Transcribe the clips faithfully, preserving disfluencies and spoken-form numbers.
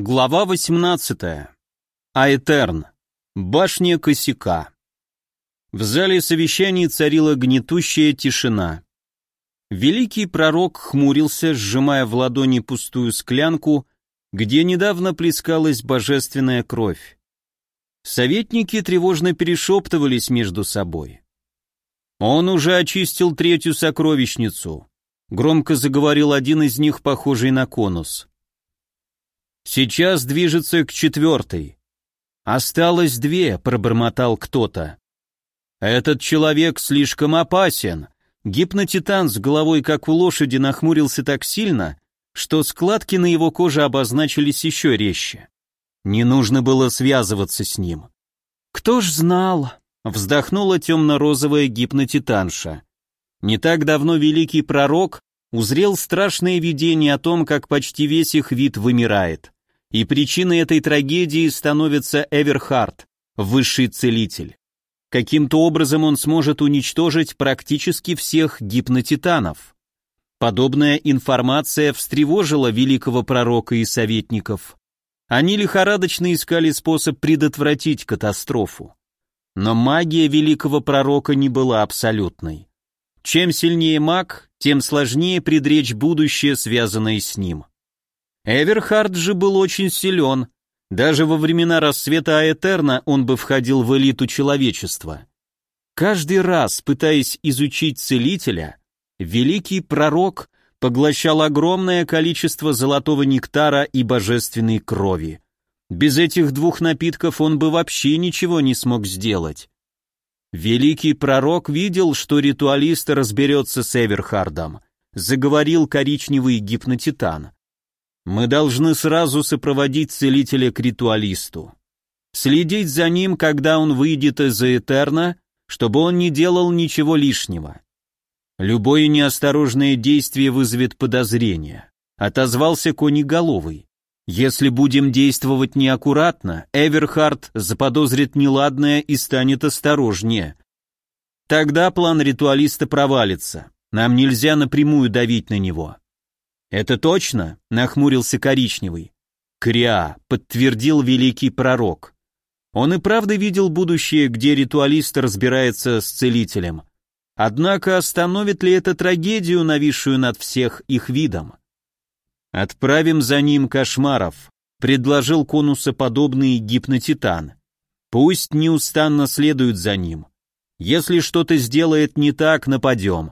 Глава восемнадцатая. Аэтерн. Башня косяка. В зале совещаний царила гнетущая тишина. Великий пророк хмурился, сжимая в ладони пустую склянку, где недавно плескалась божественная кровь. Советники тревожно перешептывались между собой. «Он уже очистил третью сокровищницу», — громко заговорил один из них, похожий на конус. «Сейчас движется к четвертой. Осталось две», — пробормотал кто-то. «Этот человек слишком опасен». Гипнотитан с головой, как у лошади, нахмурился так сильно, что складки на его коже обозначились еще резче. Не нужно было связываться с ним. «Кто ж знал?» — вздохнула темно-розовая гипнотитанша. Не так давно великий пророк узрел страшное видение о том, как почти весь их вид вымирает. И причиной этой трагедии становится Эверхард, высший целитель. Каким-то образом он сможет уничтожить практически всех гипнотитанов. Подобная информация встревожила великого пророка и советников. Они лихорадочно искали способ предотвратить катастрофу. Но магия великого пророка не была абсолютной. Чем сильнее маг, тем сложнее предречь будущее, связанное с ним. Эверхард же был очень силен. Даже во времена рассвета Аэтерна он бы входил в элиту человечества. Каждый раз, пытаясь изучить целителя, великий пророк поглощал огромное количество золотого нектара и божественной крови. Без этих двух напитков он бы вообще ничего не смог сделать. Великий пророк видел, что ритуалист разберется с Эверхардом, заговорил коричневый гипнотитан. Мы должны сразу сопроводить целителя к ритуалисту. Следить за ним, когда он выйдет из Аэтерна, чтобы он не делал ничего лишнего. Любое неосторожное действие вызовет подозрение, отозвался Конеголовый. Если будем действовать неаккуратно, Эверхард заподозрит неладное и станет осторожнее. Тогда план ритуалиста провалится. Нам нельзя напрямую давить на него. «Это точно?» — нахмурился коричневый. «Криа», — подтвердил великий пророк. Он и правда видел будущее, где ритуалист разбирается с целителем. Однако остановит ли это трагедию, нависшую над всех их видом? «Отправим за ним кошмаров», — предложил конусоподобный гипнотитан. «Пусть неустанно следуют за ним. Если что-то сделает не так, нападем».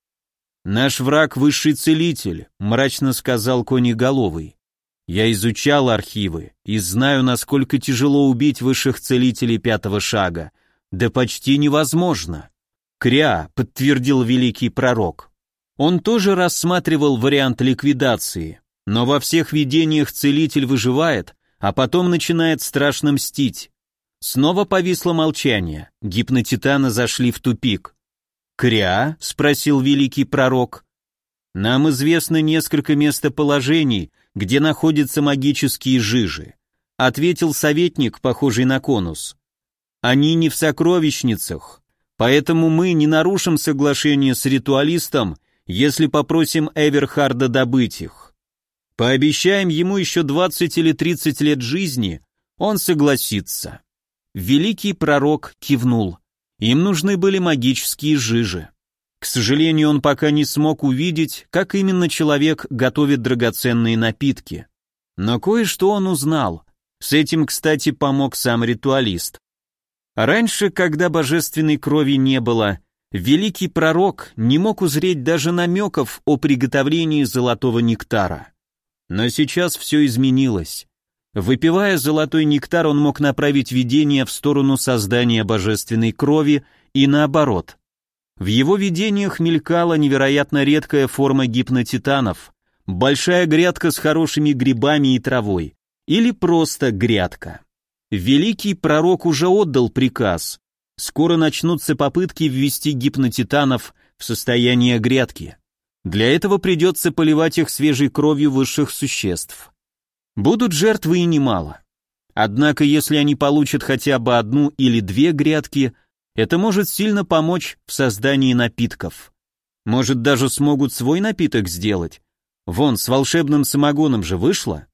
«Наш враг — высший целитель», — мрачно сказал Конеголовый. «Я изучал архивы и знаю, насколько тяжело убить высших целителей пятого шага. Да почти невозможно». «Кря», — подтвердил великий пророк. Он тоже рассматривал вариант ликвидации, но во всех видениях целитель выживает, а потом начинает страшно мстить. Снова повисло молчание, гипнотитаны зашли в тупик. «Кря?» — спросил великий пророк. «Нам известно несколько местоположений, где находятся магические жижи», — ответил советник, похожий на конус. «Они не в сокровищницах, поэтому мы не нарушим соглашение с ритуалистом, если попросим Эверхарда добыть их. Пообещаем ему еще двадцать или тридцать лет жизни, он согласится». Великий пророк кивнул. Им нужны были магические жижи. К сожалению, он пока не смог увидеть, как именно человек готовит драгоценные напитки. Но кое-что он узнал. С этим, кстати, помог сам ритуалист. Раньше, когда божественной крови не было, великий пророк не мог узреть даже намеков о приготовлении золотого нектара. Но сейчас все изменилось. Выпивая золотой нектар, он мог направить видение в сторону создания божественной крови и наоборот. В его видениях мелькала невероятно редкая форма гипнотитанов, большая грядка с хорошими грибами и травой, или просто грядка. Великий пророк уже отдал приказ. Скоро начнутся попытки ввести гипнотитанов в состояние грядки. Для этого придется поливать их свежей кровью высших существ. Будут жертвы и немало. Однако, если они получат хотя бы одну или две грядки, это может сильно помочь в создании напитков. Может, даже смогут свой напиток сделать. Вон, с волшебным самогоном же вышло.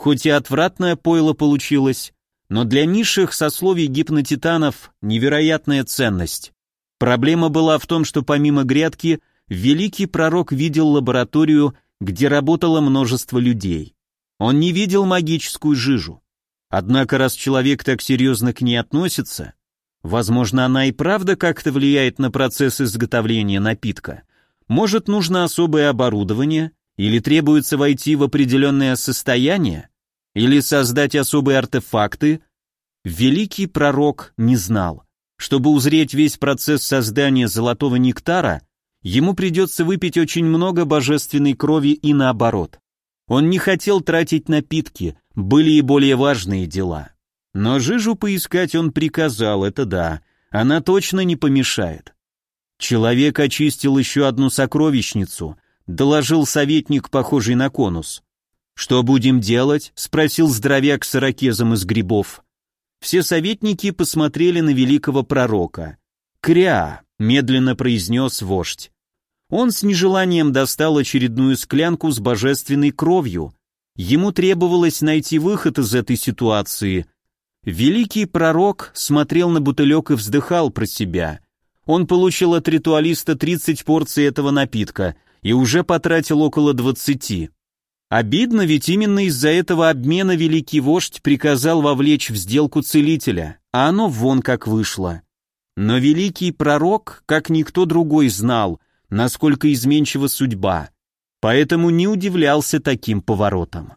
Хоть и отвратное пойло получилось, но для низших сословий гипнотитанов невероятная ценность. Проблема была в том, что помимо грядки, великий пророк видел лабораторию, где работало множество людей. Он не видел магическую жижу. Однако, раз человек так серьезно к ней относится, возможно, она и правда как-то влияет на процесс изготовления напитка. Может, нужно особое оборудование, или требуется войти в определенное состояние, или создать особые артефакты. Великий пророк не знал. Чтобы узреть весь процесс создания золотого нектара, ему придется выпить очень много божественной крови и наоборот. Он не хотел тратить напитки, были и более важные дела. Но жижу поискать он приказал, это да, она точно не помешает. Человек очистил еще одну сокровищницу, доложил советник, похожий на конус. «Что будем делать?» — спросил здоровяк с ирокезом из грибов. Все советники посмотрели на великого пророка. «Кря!» — медленно произнес вождь. Он с нежеланием достал очередную склянку с божественной кровью. Ему требовалось найти выход из этой ситуации. Великий пророк смотрел на бутылек и вздыхал про себя. Он получил от ритуалиста тридцать порций этого напитка и уже потратил около двадцати. Обидно, ведь именно из-за этого обмена великий вождь приказал вовлечь в сделку целителя, а оно вон как вышло. Но великий пророк, как никто другой, знал, насколько изменчива судьба, поэтому не удивлялся таким поворотам.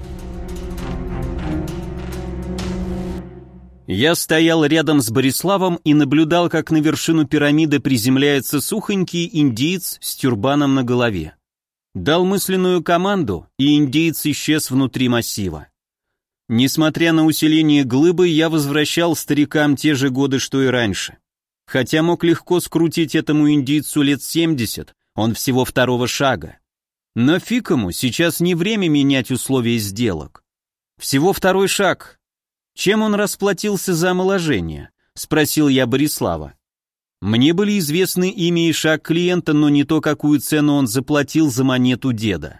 Я стоял рядом с Бориславом и наблюдал, как на вершину пирамиды приземляется сухонький индиец с тюрбаном на голове. Дал мысленную команду, и индиец исчез внутри массива. Несмотря на усиление глыбы, я возвращал старикам те же годы, что и раньше. Хотя мог легко скрутить этому индийцу лет семьдесят, он всего второго шага. Но фиг ему, сейчас не время менять условия сделок. Всего второй шаг. Чем он расплатился за омоложение? Спросил я Борислава. Мне были известны имя и шаг клиента, но не то, какую цену он заплатил за монету деда.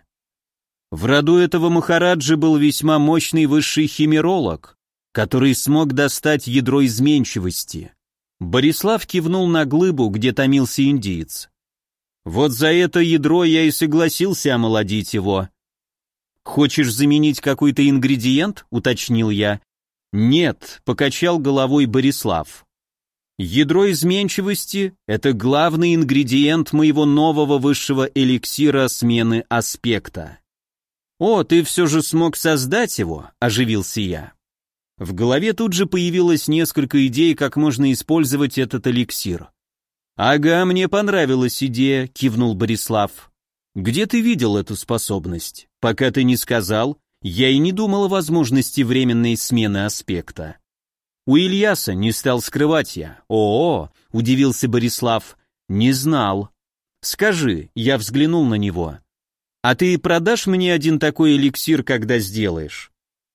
В роду этого махараджи был весьма мощный высший химеролог, который смог достать ядро изменчивости. Борислав кивнул на глыбу, где томился индиец. Вот за это ядро я и согласился омолодить его. «Хочешь заменить какой-то ингредиент?» — уточнил я. «Нет», — покачал головой Борислав. «Ядро изменчивости — это главный ингредиент моего нового высшего эликсира смены аспекта». «О, ты все же смог создать его?» — оживился я. В голове тут же появилось несколько идей, как можно использовать этот эликсир. «Ага, мне понравилась идея», — кивнул Борислав. «Где ты видел эту способность? Пока ты не сказал, я и не думал о возможности временной смены аспекта». «У Ильяса», — не стал скрывать я. «О-о», — удивился Борислав, — «не знал». «Скажи», — я взглянул на него, — «а ты продашь мне один такой эликсир, когда сделаешь?»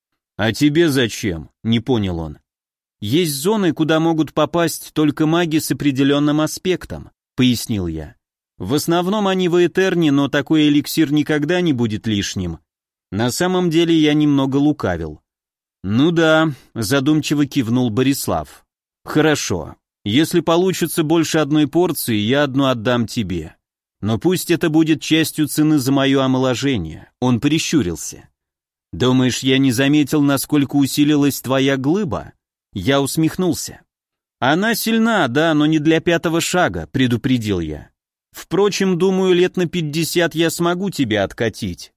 «А тебе зачем?» — не понял он. «Есть зоны, куда могут попасть только маги с определенным аспектом», — пояснил я. «В основном они в Этерне, но такой эликсир никогда не будет лишним». На самом деле я немного лукавил. «Ну да», — задумчиво кивнул Борислав. «Хорошо. Если получится больше одной порции, я одну отдам тебе. Но пусть это будет частью цены за мое омоложение». Он прищурился. «Думаешь, я не заметил, насколько усилилась твоя глыба?» Я усмехнулся. «Она сильна, да, но не для пятого шага», — предупредил я. «Впрочем, думаю, лет на пятьдесят я смогу тебя откатить».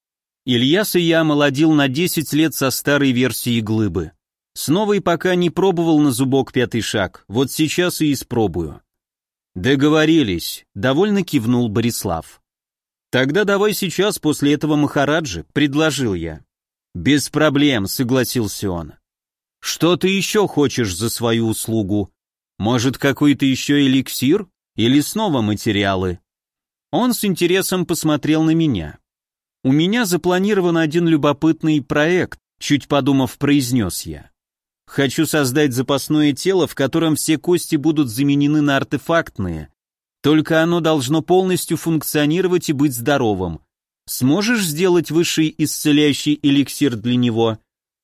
Ильяса я омолодил на десять лет со старой версией глыбы. С новой пока не пробовал на зубок пятый шаг, вот сейчас и испробую. «Договорились», — довольно кивнул Борислав. «Тогда давай сейчас после этого махараджи», — предложил я. «Без проблем», — согласился он. «Что ты еще хочешь за свою услугу? Может, какой-то еще эликсир? Или снова материалы?» Он с интересом посмотрел на меня. «У меня запланирован один любопытный проект», — чуть подумав, произнес я. «Хочу создать запасное тело, в котором все кости будут заменены на артефактные. Только оно должно полностью функционировать и быть здоровым. Сможешь сделать высший исцеляющий эликсир для него?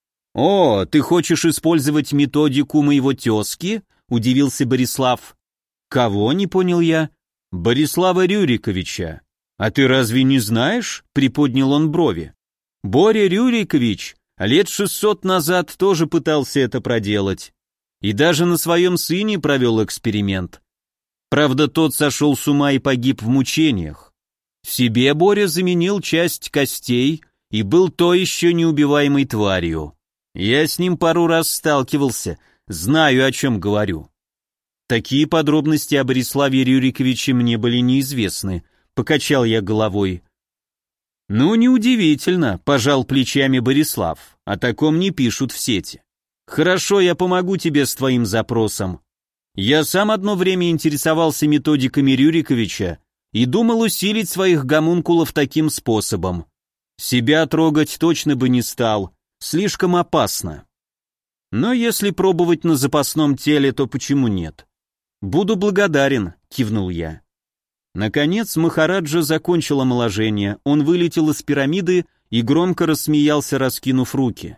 О, ты хочешь использовать методику моего тезки? Удивился Борислав. Кого, не понял я? Борислава Рюриковича. А ты разве не знаешь? Приподнял он брови. Боря Рюрикович лет шестьсот назад тоже пытался это проделать. И даже на своем сыне провел эксперимент. Правда, тот сошел с ума и погиб в мучениях. Себе Боря заменил часть костей и был то еще неубиваемой тварью. Я с ним пару раз сталкивался, знаю, о чем говорю. Такие подробности о Бориславе Рюриковиче мне были неизвестны, покачал я головой. Ну, неудивительно, пожал плечами Борислав, о таком не пишут в сети. Хорошо, я помогу тебе с твоим запросом. Я сам одно время интересовался методиками Рюриковича и думал усилить своих гомункулов таким способом. Себя трогать точно бы не стал, слишком опасно. Но если пробовать на запасном теле, то почему нет? Буду благодарен, кивнул я. Наконец Махараджа закончил омоложение, он вылетел из пирамиды и громко рассмеялся, раскинув руки.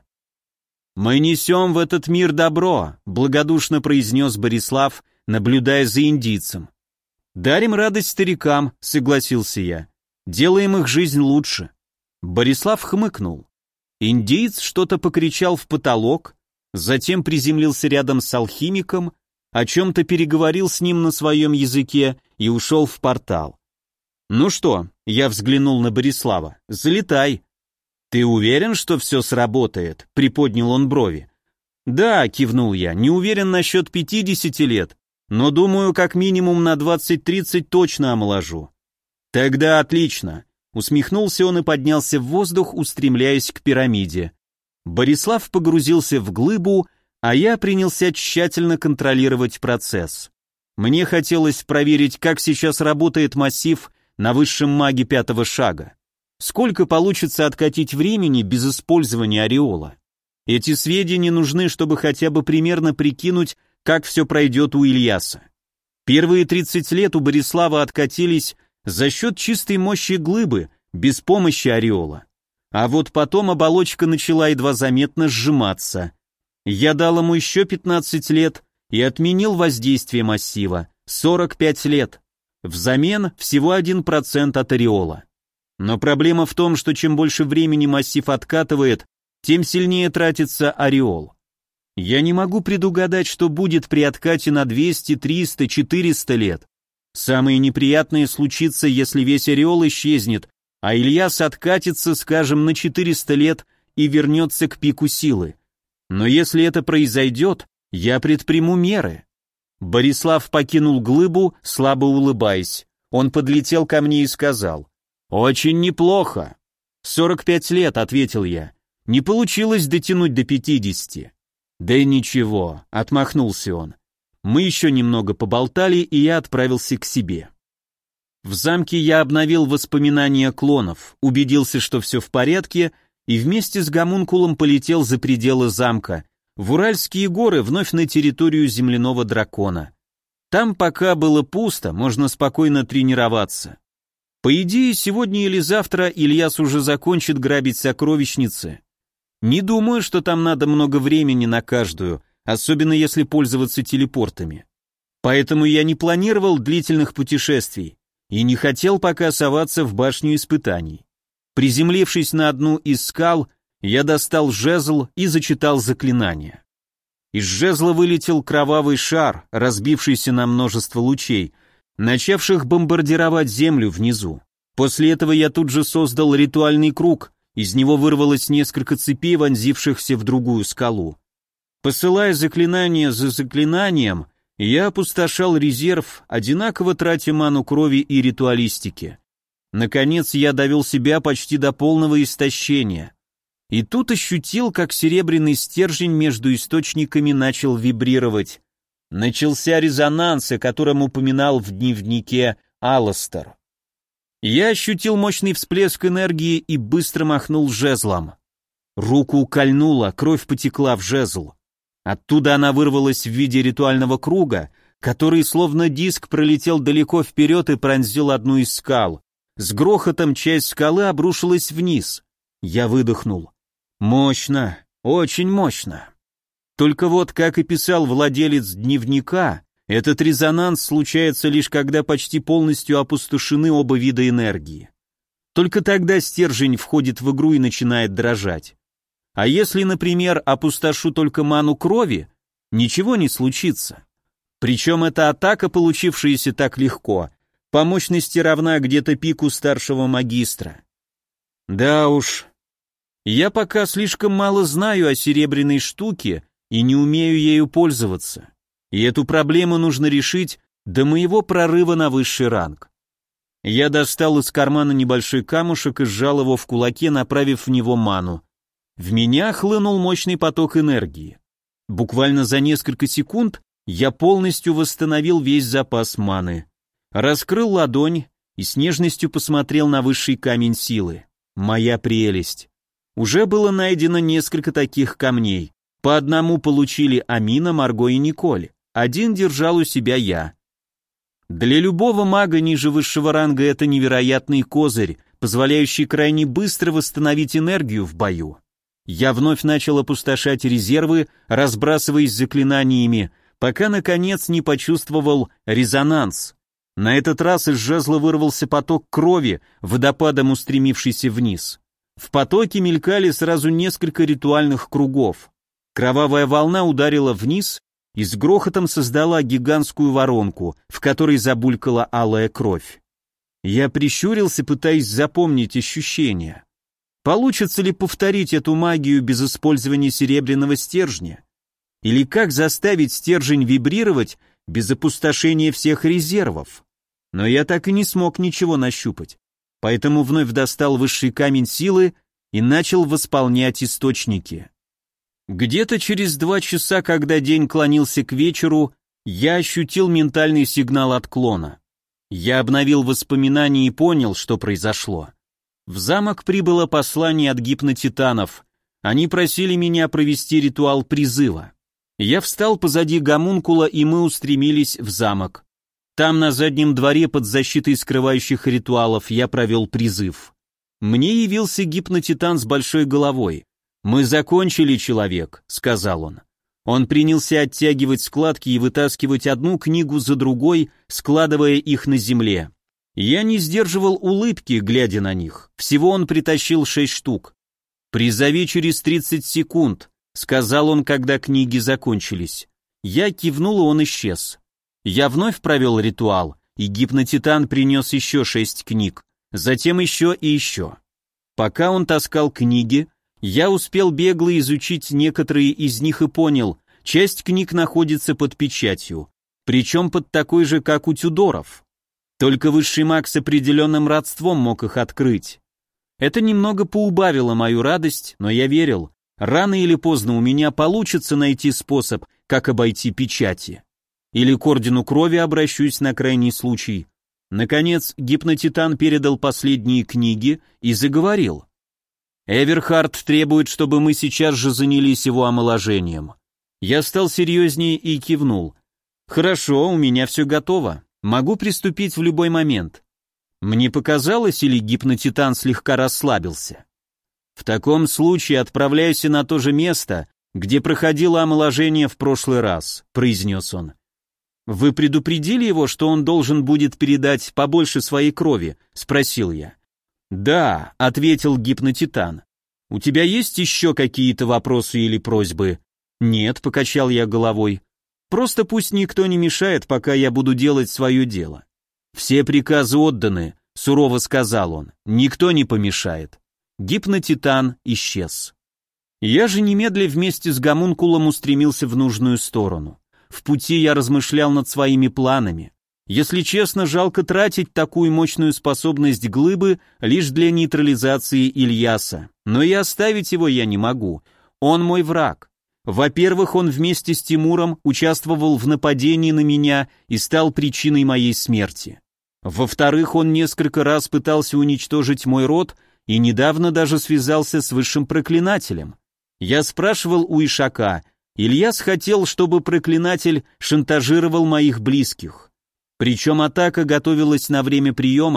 «Мы несем в этот мир добро», — благодушно произнес Борислав, наблюдая за индийцем. «Дарим радость старикам», — согласился я. «Делаем их жизнь лучше». Борислав хмыкнул. Индиец что-то покричал в потолок, затем приземлился рядом с алхимиком, о чем-то переговорил с ним на своем языке и ушел в портал. «Ну что?» — я взглянул на Борислава. «Залетай». «Ты уверен, что все сработает?» — приподнял он брови. «Да», — кивнул я, — «не уверен насчет пятидесяти лет, но думаю, как минимум на двадцать-тридцать точно омоложу». «Тогда отлично», — усмехнулся он и поднялся в воздух, устремляясь к пирамиде. Борислав погрузился в глыбу, а я принялся тщательно контролировать процесс. Мне хотелось проверить, как сейчас работает массив на высшем маге пятого шага. Сколько получится откатить времени без использования ореола? Эти сведения нужны, чтобы хотя бы примерно прикинуть, как все пройдет у Ильяса. Первые тридцать лет у Борислава откатились за счет чистой мощи глыбы, без помощи ореола. А вот потом оболочка начала едва заметно сжиматься. Я дал ему еще пятнадцать лет и отменил воздействие массива, сорок пять лет. Взамен всего один процент от ореола. Но проблема в том, что чем больше времени массив откатывает, тем сильнее тратится ореол. Я не могу предугадать, что будет при откате на двести, триста, четыреста лет. Самое неприятное случится, если весь ореол исчезнет, а Ильяс откатится, скажем, на четыреста лет и вернется к пику силы. Но если это произойдет, я предприму меры. Борислав покинул глыбу, слабо улыбаясь. Он подлетел ко мне и сказал: «Очень неплохо». «сорок пять лет», — ответил я. «Не получилось дотянуть до пятидесяти». «Да и ничего», — отмахнулся он. Мы еще немного поболтали, и я отправился к себе. В замке я обновил воспоминания клонов, убедился, что все в порядке, и вместе с гомункулом полетел за пределы замка, в Уральские горы, вновь на территорию земляного дракона. Там пока было пусто, можно спокойно тренироваться. По идее, сегодня или завтра Ильяс уже закончит грабить сокровищницы. Не думаю, что там надо много времени на каждую, особенно если пользоваться телепортами. Поэтому я не планировал длительных путешествий и не хотел пока соваться в башню испытаний. Приземлившись на одну из скал, я достал жезл и зачитал заклинание. Из жезла вылетел кровавый шар, разбившийся на множество лучей, начавших бомбардировать землю внизу. После этого я тут же создал ритуальный круг, из него вырвалось несколько цепей, вонзившихся в другую скалу. Посылая заклинание за заклинанием, я опустошал резерв, одинаково тратя ману крови и ритуалистики. Наконец я довел себя почти до полного истощения. И тут ощутил, как серебряный стержень между источниками начал вибрировать. Начался резонанс, о котором упоминал в дневнике Алластер. Я ощутил мощный всплеск энергии и быстро махнул жезлом. Руку кольнуло, кровь потекла в жезл. Оттуда она вырвалась в виде ритуального круга, который словно диск пролетел далеко вперед и пронзил одну из скал. С грохотом часть скалы обрушилась вниз. Я выдохнул. Мощно, очень мощно. Только вот, как и писал владелец дневника, этот резонанс случается лишь когда почти полностью опустошены оба вида энергии. Только тогда стержень входит в игру и начинает дрожать. А если, например, опустошу только ману крови, ничего не случится. Причем эта атака, получившаяся так легко, по мощности равна где-то пику старшего магистра. Да уж, я пока слишком мало знаю о серебряной штуке и не умею ею пользоваться. И эту проблему нужно решить до моего прорыва на высший ранг. Я достал из кармана небольшой камушек и сжал его в кулаке, направив в него ману. В меня хлынул мощный поток энергии. Буквально за несколько секунд я полностью восстановил весь запас маны. Раскрыл ладонь и с нежностью посмотрел на высший камень силы. Моя прелесть. Уже было найдено несколько таких камней. По одному получили Амина, Марго и Николь. Один держал у себя я. Для любого мага ниже высшего ранга это невероятный козырь, позволяющий крайне быстро восстановить энергию в бою. Я вновь начал опустошать резервы, разбрасываясь заклинаниями, пока наконец не почувствовал резонанс. На этот раз из жезла вырвался поток крови, водопадом устремившийся вниз. В потоке мелькали сразу несколько ритуальных кругов. Кровавая волна ударила вниз и с грохотом создала гигантскую воронку, в которой забулькала алая кровь. Я прищурился, пытаясь запомнить ощущения. Получится ли повторить эту магию без использования серебряного стержня? Или как заставить стержень вибрировать без опустошения всех резервов? Но я так и не смог ничего нащупать, поэтому вновь достал высший камень силы и начал восполнять источники. Где-то через два часа, когда день клонился к вечеру, я ощутил ментальный сигнал отклона. Я обновил воспоминания и понял, что произошло. В замок прибыло послание от гипнотитанов. Они просили меня провести ритуал призыва. Я встал позади гомункула, и мы устремились в замок. Там, на заднем дворе, под защитой скрывающих ритуалов, я провел призыв. Мне явился гипнотитан с большой головой. «Мы закончили, человек», — сказал он. Он принялся оттягивать складки и вытаскивать одну книгу за другой, складывая их на земле. Я не сдерживал улыбки, глядя на них. Всего он притащил шесть штук. «Призови через тридцать секунд», — сказал он, когда книги закончились. Я кивнул, и он исчез. Я вновь провел ритуал, и гипнотитан принес еще шесть книг, затем еще и еще. Пока он таскал книги, я успел бегло изучить некоторые из них и понял, часть книг находится под печатью, причем под такой же, как у Тюдоров. Только высший маг с определенным родством мог их открыть. Это немного поубавило мою радость, но я верил, рано или поздно у меня получится найти способ, как обойти печати. Или к ордену крови обращусь на крайний случай. Наконец, гипнотитан передал последние книги и заговорил. Эверхард требует, чтобы мы сейчас же занялись его омоложением. Я стал серьезнее и кивнул. Хорошо, у меня все готово. Могу приступить в любой момент. Мне показалось, или гипнотитан слегка расслабился? В таком случае отправляйся на то же место, где проходило омоложение в прошлый раз, произнес он. Вы предупредили его, что он должен будет передать побольше своей крови? Спросил я. «Да», — ответил гипнотитан. «У тебя есть еще какие-то вопросы или просьбы?» «Нет», — покачал я головой. «Просто пусть никто не мешает, пока я буду делать свое дело». «Все приказы отданы», — сурово сказал он. «Никто не помешает». Гипнотитан исчез. Я же немедля вместе с гомункулом устремился в нужную сторону. В пути я размышлял над своими планами. Если честно, жалко тратить такую мощную способность глыбы лишь для нейтрализации Ильяса, но и оставить его я не могу. Он мой враг. Во-первых, он вместе с Тимуром участвовал в нападении на меня и стал причиной моей смерти. Во-вторых, он несколько раз пытался уничтожить мой род и недавно даже связался с высшим проклинателем. Я спрашивал у Ишака, Ильяс хотел, чтобы проклинатель шантажировал моих близких. Причем атака готовилась на время приема,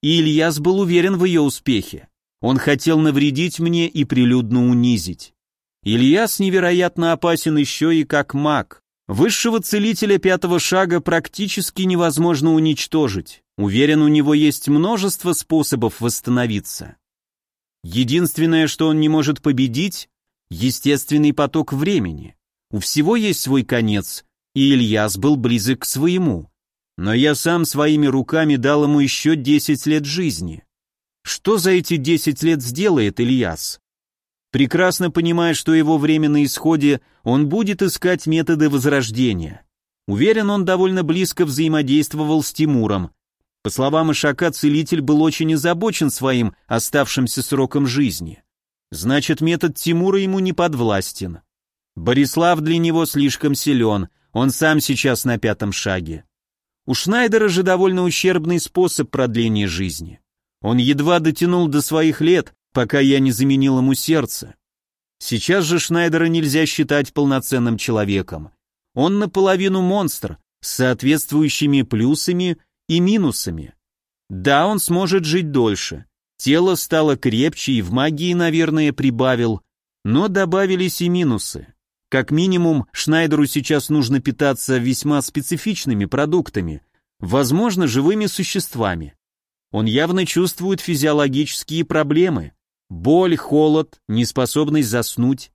и Ильяс был уверен в ее успехе. Он хотел навредить мне и прилюдно унизить. Ильяс невероятно опасен еще и как маг. Высшего целителя пятого шага практически невозможно уничтожить. Уверен, у него есть множество способов восстановиться. Единственное, что он не может победить – естественный поток времени. У всего есть свой конец, и Ильяс был близок к своему. Но я сам своими руками дал ему еще десять лет жизни. Что за эти десять лет сделает Ильяс? Прекрасно понимая, что его время на исходе, он будет искать методы возрождения. Уверен, он довольно близко взаимодействовал с Тимуром. По словам Ишака, целитель был очень озабочен своим оставшимся сроком жизни. Значит, метод Тимура ему не подвластен. Борислав для него слишком силен, он сам сейчас на пятом шаге. У Шнайдера же довольно ущербный способ продления жизни. Он едва дотянул до своих лет, пока я не заменил ему сердце. Сейчас же Шнайдера нельзя считать полноценным человеком. Он наполовину монстр, с соответствующими плюсами и минусами. Да, он сможет жить дольше. Тело стало крепче и в магии, наверное, прибавил, но добавились и минусы. Как минимум, Шнайдеру сейчас нужно питаться весьма специфичными продуктами, возможно, живыми существами. Он явно чувствует физиологические проблемы. Боль, холод, неспособность заснуть.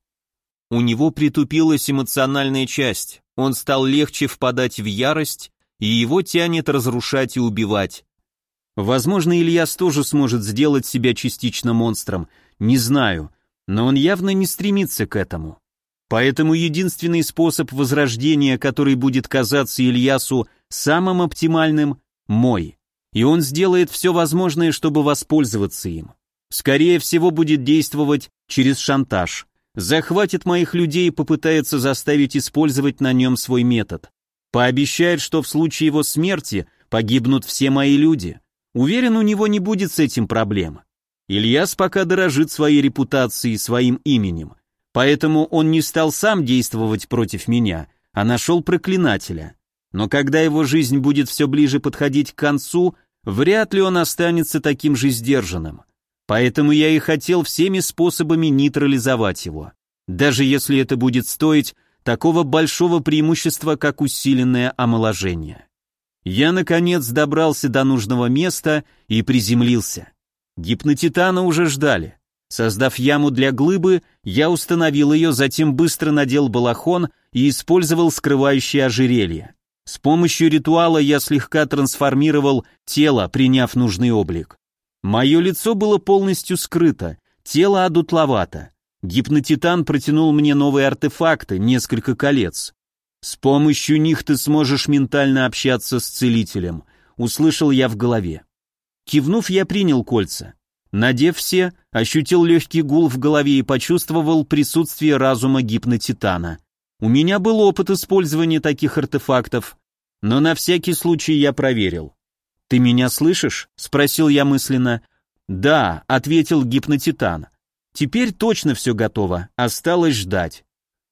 У него притупилась эмоциональная часть, он стал легче впадать в ярость, и его тянет разрушать и убивать. Возможно, Ильяс тоже сможет сделать себя частично монстром, не знаю, но он явно не стремится к этому. Поэтому единственный способ возрождения, который будет казаться Ильясу самым оптимальным, мой. И он сделает все возможное, чтобы воспользоваться им. Скорее всего, будет действовать через шантаж. Захватит моих людей и попытается заставить использовать на нем свой метод. Пообещает, что в случае его смерти погибнут все мои люди. Уверен, у него не будет с этим проблем. Ильяс пока дорожит своей репутацией, своим именем. Поэтому он не стал сам действовать против меня, а нашел проклинателя. Но когда его жизнь будет все ближе подходить к концу, вряд ли он останется таким же сдержанным. Поэтому я и хотел всеми способами нейтрализовать его. Даже если это будет стоить такого большого преимущества, как усиленное омоложение. Я, наконец, добрался до нужного места и приземлился. Гипнотитана уже ждали. Создав яму для глыбы, я установил ее, затем быстро надел балахон и использовал скрывающее ожерелье. С помощью ритуала я слегка трансформировал тело, приняв нужный облик. Мое лицо было полностью скрыто, тело одутловато. Гипнотитан протянул мне новые артефакты, несколько колец. «С помощью них ты сможешь ментально общаться с целителем», — услышал я в голове. Кивнув, я принял кольца. Надев все, ощутил легкий гул в голове и почувствовал присутствие разума гипнотитана. У меня был опыт использования таких артефактов, но на всякий случай я проверил. «Ты меня слышишь?» — спросил я мысленно. «Да», — ответил гипнотитан. «Теперь точно все готово, осталось ждать».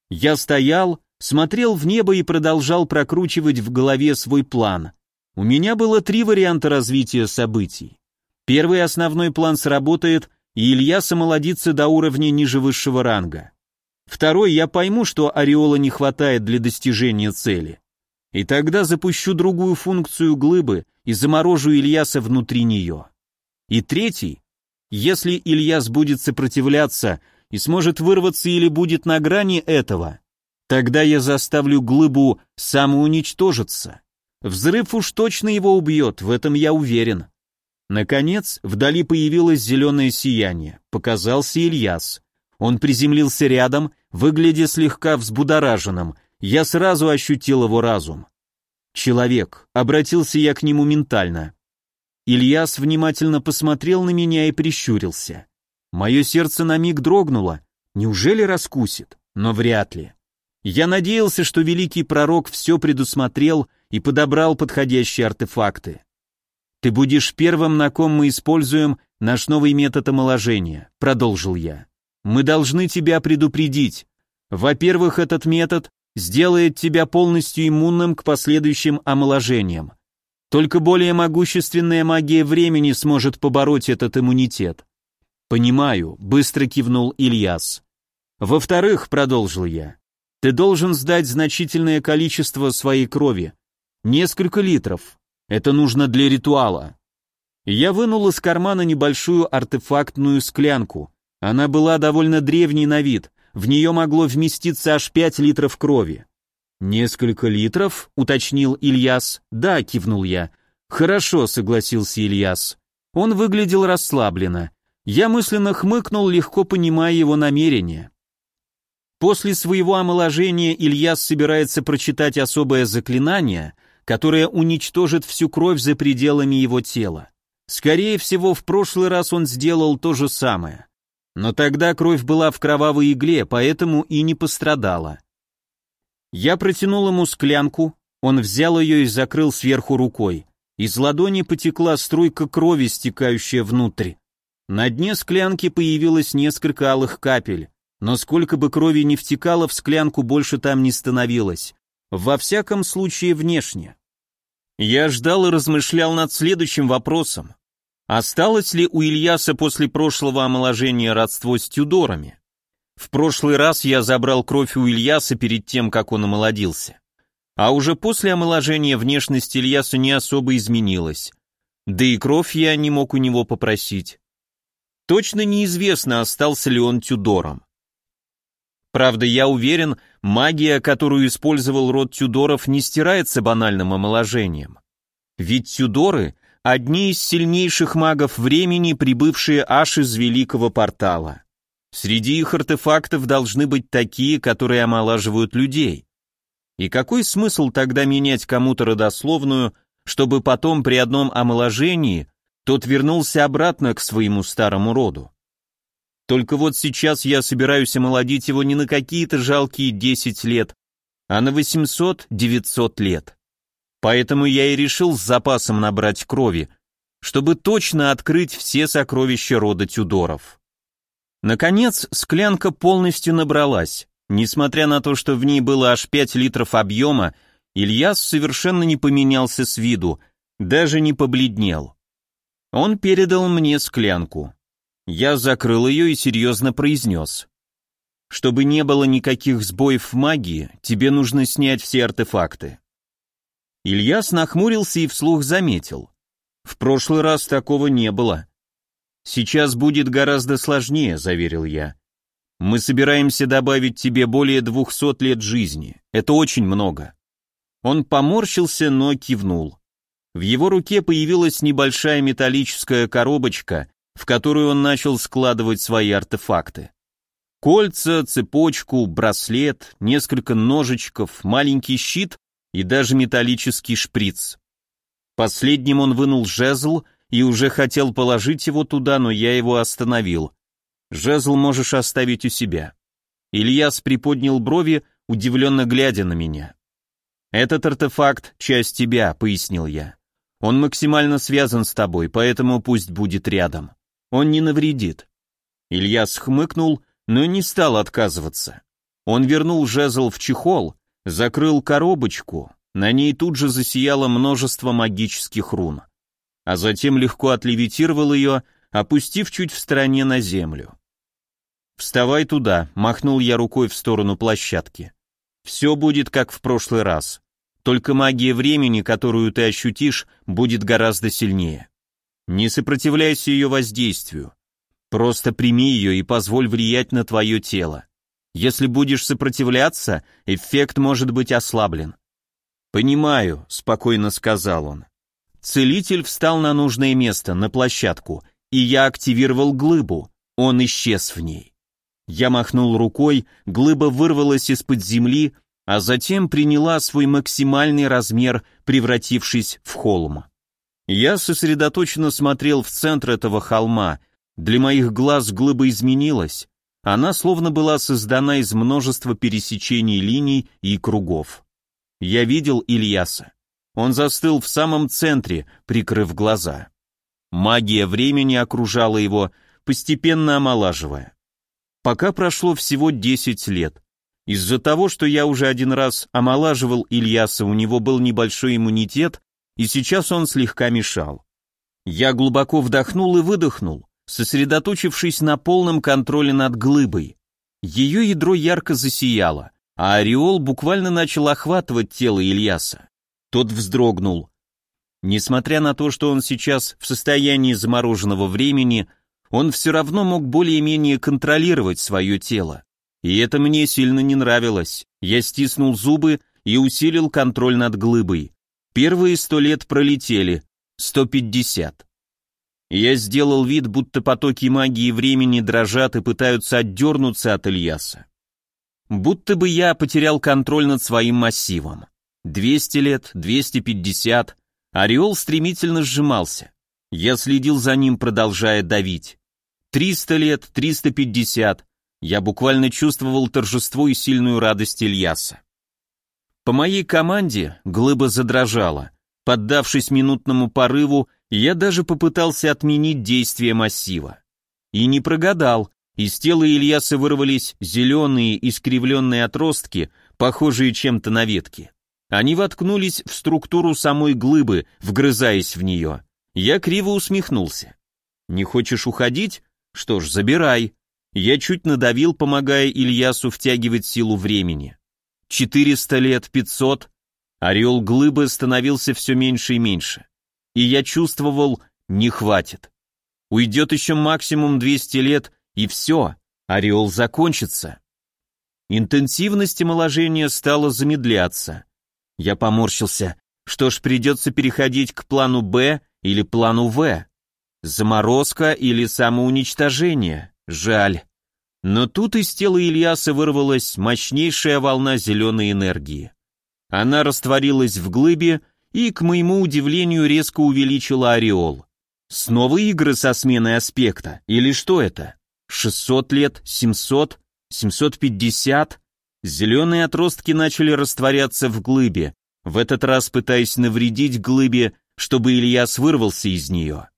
Я стоял, смотрел в небо и продолжал прокручивать в голове свой план. У меня было три варианта развития событий. Первый основной план сработает, и Ильяс омолодится до уровня ниже высшего ранга. Второй, я пойму, что ореола не хватает для достижения цели. И тогда запущу другую функцию глыбы и заморожу Ильяса внутри нее. И третий, если Ильяс будет сопротивляться и сможет вырваться или будет на грани этого, тогда я заставлю глыбу самоуничтожиться. Взрыв уж точно его убьет, в этом я уверен. Наконец, вдали появилось зеленое сияние, показался Ильяс. Он приземлился рядом, выглядя слегка взбудораженным, я сразу ощутил его разум. «Человек», — обратился я к нему ментально. Ильяс внимательно посмотрел на меня и прищурился. Мое сердце на миг дрогнуло, неужели раскусит? Но вряд ли. Я надеялся, что великий пророк все предусмотрел и подобрал подходящие артефакты. «Ты будешь первым, на ком мы используем наш новый метод омоложения», — продолжил я. «Мы должны тебя предупредить. Во-первых, этот метод сделает тебя полностью иммунным к последующим омоложениям. Только более могущественная магия времени сможет побороть этот иммунитет. Понимаю, быстро кивнул Ильяс. Во-вторых, продолжил я, ты должен сдать значительное количество своей крови. Несколько литров. Это нужно для ритуала. Я вынул из кармана небольшую артефактную склянку. Она была довольно древней на вид, в нее могло вместиться аж пять литров крови. «Несколько литров?» — уточнил Ильяс. «Да», — кивнул я. «Хорошо», — согласился Ильяс. Он выглядел расслабленно. Я мысленно хмыкнул, легко понимая его намерения. После своего омоложения Ильяс собирается прочитать особое заклинание, которое уничтожит всю кровь за пределами его тела. Скорее всего, в прошлый раз он сделал то же самое. Но тогда кровь была в кровавой игле, поэтому и не пострадала. Я протянул ему склянку, он взял ее и закрыл сверху рукой. Из ладони потекла струйка крови, стекающая внутрь. На дне склянки появилось несколько алых капель, но сколько бы крови ни втекало в склянку, больше там не становилось. Во всяком случае, внешне. Я ждал и размышлял над следующим вопросом. Осталось ли у Ильяса после прошлого омоложения родство с Тюдорами? В прошлый раз я забрал кровь у Ильяса перед тем, как он омолодился. А уже после омоложения внешность Ильяса не особо изменилась. Да и кровь я не мог у него попросить. Точно неизвестно, остался ли он Тюдором. Правда, я уверен, магия, которую использовал род Тюдоров, не стирается банальным омоложением. Ведь Тюдоры — одни из сильнейших магов времени, прибывшие аж из Великого Портала. Среди их артефактов должны быть такие, которые омолаживают людей. И какой смысл тогда менять кому-то родословную, чтобы потом при одном омоложении тот вернулся обратно к своему старому роду? Только вот сейчас я собираюсь омолодить его не на какие-то жалкие десять лет, а на восемьсот-девятьсот лет. Поэтому я и решил с запасом набрать крови, чтобы точно открыть все сокровища рода Тюдоров. Наконец, склянка полностью набралась. Несмотря на то, что в ней было аж пять литров объема, Ильяс совершенно не поменялся с виду, даже не побледнел. Он передал мне склянку. Я закрыл ее и серьезно произнес. Чтобы не было никаких сбоев в магии, тебе нужно снять все артефакты. Ильяс нахмурился и вслух заметил. В прошлый раз такого не было. Сейчас будет гораздо сложнее, заверил я. Мы собираемся добавить тебе более двухсот лет жизни. Это очень много. Он поморщился, но кивнул. В его руке появилась небольшая металлическая коробочка, в которую он начал складывать свои артефакты. Кольца, цепочку, браслет, несколько ножичков, маленький щит и даже металлический шприц. Последним он вынул жезл и уже хотел положить его туда, но я его остановил. Жезл можешь оставить у себя. Ильяс приподнял брови, удивленно глядя на меня. Этот артефакт — часть тебя, пояснил я. Он максимально связан с тобой, поэтому пусть будет рядом. Он не навредит. Ильяс хмыкнул, но не стал отказываться. Он вернул жезл в чехол, закрыл коробочку, на ней тут же засияло множество магических рун, а затем легко отлевитировал ее, опустив чуть в стороне на землю. «Вставай туда», — махнул я рукой в сторону площадки. «Все будет как в прошлый раз, только магия времени, которую ты ощутишь, будет гораздо сильнее. Не сопротивляйся ее воздействию, просто прими ее и позволь влиять на твое тело. Если будешь сопротивляться, эффект может быть ослаблен». «Понимаю», — спокойно сказал он. Целитель встал на нужное место, на площадку, и я активировал глыбу, он исчез в ней. Я махнул рукой, глыба вырвалась из-под земли, а затем приняла свой максимальный размер, превратившись в холм. Я сосредоточенно смотрел в центр этого холма, для моих глаз глыба изменилась, она словно была создана из множества пересечений линий и кругов. Я видел Ильяса. Он застыл в самом центре, прикрыв глаза. Магия времени окружала его, постепенно омолаживая. Пока прошло всего десять лет. Из-за того, что я уже один раз омолаживал Ильяса, у него был небольшой иммунитет, и сейчас он слегка мешал. Я глубоко вдохнул и выдохнул, сосредоточившись на полном контроле над глыбой. Ее ядро ярко засияло, а ореол буквально начал охватывать тело Ильяса. Тот вздрогнул. Несмотря на то, что он сейчас в состоянии замороженного времени, он все равно мог более-менее контролировать свое тело. И это мне сильно не нравилось. Я стиснул зубы и усилил контроль над глыбой. Первые сто лет пролетели, сто пятьдесят. Я сделал вид, будто потоки магии времени дрожат и пытаются отдернуться от Ильяса. Будто бы я потерял контроль над своим массивом. двести лет, двести пятьдесят. Ореол стремительно сжимался. Я следил за ним, продолжая давить. триста лет, триста пятьдесят. Я буквально чувствовал торжество и сильную радость Ильяса. По моей команде глыба задрожала. Поддавшись минутному порыву, я даже попытался отменить действие массива. И не прогадал. Из тела Ильяса вырвались зеленые искривленные отростки, похожие чем-то на ветки. Они воткнулись в структуру самой глыбы, вгрызаясь в нее. Я криво усмехнулся. «Не хочешь уходить? Что ж, забирай». Я чуть надавил, помогая Ильясу втягивать силу времени. четыреста лет, пятьсот. Ореол глыбы становился все меньше и меньше. И я чувствовал, не хватит. Уйдет еще максимум двести лет, и все, ореол закончится. Интенсивность омоложения стала замедляться. Я поморщился. Что ж, придется переходить к плану Б или плану В. Заморозка или самоуничтожение. Жаль. Но тут из тела Ильяса вырвалась мощнейшая волна зеленой энергии. Она растворилась в глыбе и, к моему удивлению, резко увеличила ореол. Снова игры со сменой аспекта, или что это? шестьсот лет, семьсот, семьсот пятьдесят? Зеленые отростки начали растворяться в глыбе, в этот раз пытаясь навредить глыбе, чтобы Ильяс вырвался из нее.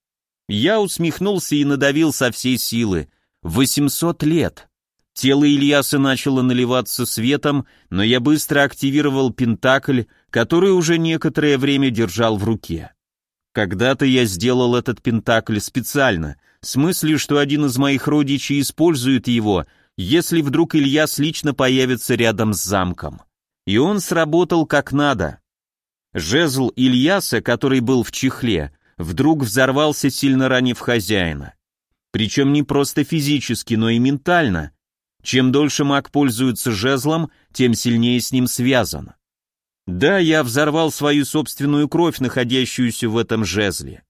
Я усмехнулся и надавил со всей силы. восемьсот лет. Тело Ильяса начало наливаться светом, но я быстро активировал пентакль, который уже некоторое время держал в руке. Когда-то я сделал этот пентакль специально, с мыслью, что один из моих родичей использует его, если вдруг Ильяс лично появится рядом с замком. И он сработал как надо. Жезл Ильяса, который был в чехле, вдруг взорвался, сильно ранив хозяина. Причем не просто физически, но и ментально. Чем дольше маг пользуется жезлом, тем сильнее с ним связан. Да, я взорвал свою собственную кровь, находящуюся в этом жезле.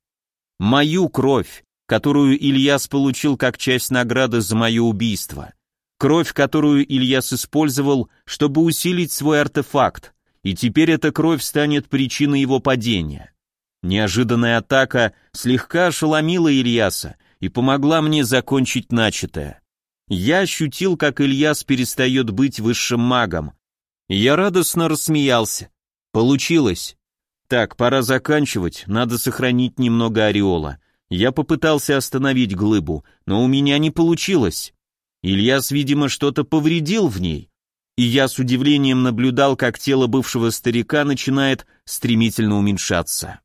Мою кровь, которую Ильяс получил как часть награды за мое убийство. Кровь, которую Ильяс использовал, чтобы усилить свой артефакт, и теперь эта кровь станет причиной его падения. Неожиданная атака слегка ошеломила Ильяса и помогла мне закончить начатое. Я ощутил, как Ильяс перестает быть высшим магом. Я радостно рассмеялся. Получилось. Так, пора заканчивать, надо сохранить немного ореола. Я попытался остановить глыбу, но у меня не получилось. Ильяс, видимо, что-то повредил в ней. И я с удивлением наблюдал, как тело бывшего старика начинает стремительно уменьшаться.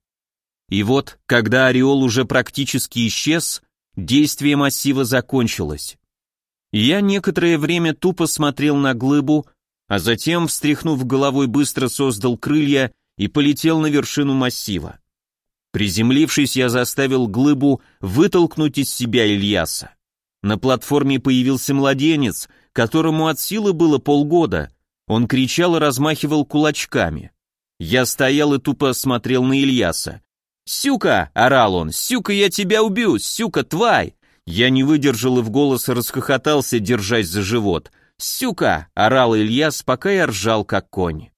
И вот, когда ореол уже практически исчез, действие массива закончилось. Я некоторое время тупо смотрел на глыбу, а затем, встряхнув головой, быстро создал крылья и полетел на вершину массива. Приземлившись, я заставил глыбу вытолкнуть из себя Ильяса. На платформе появился младенец, которому от силы было полгода. Он кричал и размахивал кулачками. Я стоял и тупо смотрел на Ильяса. «Сюка!» — орал он. «Сюка, я тебя убью! Сюка, тварь!» Я не выдержал и в голос расхохотался, держась за живот. «Сюка!» — орал Ильяс, пока я ржал как конь.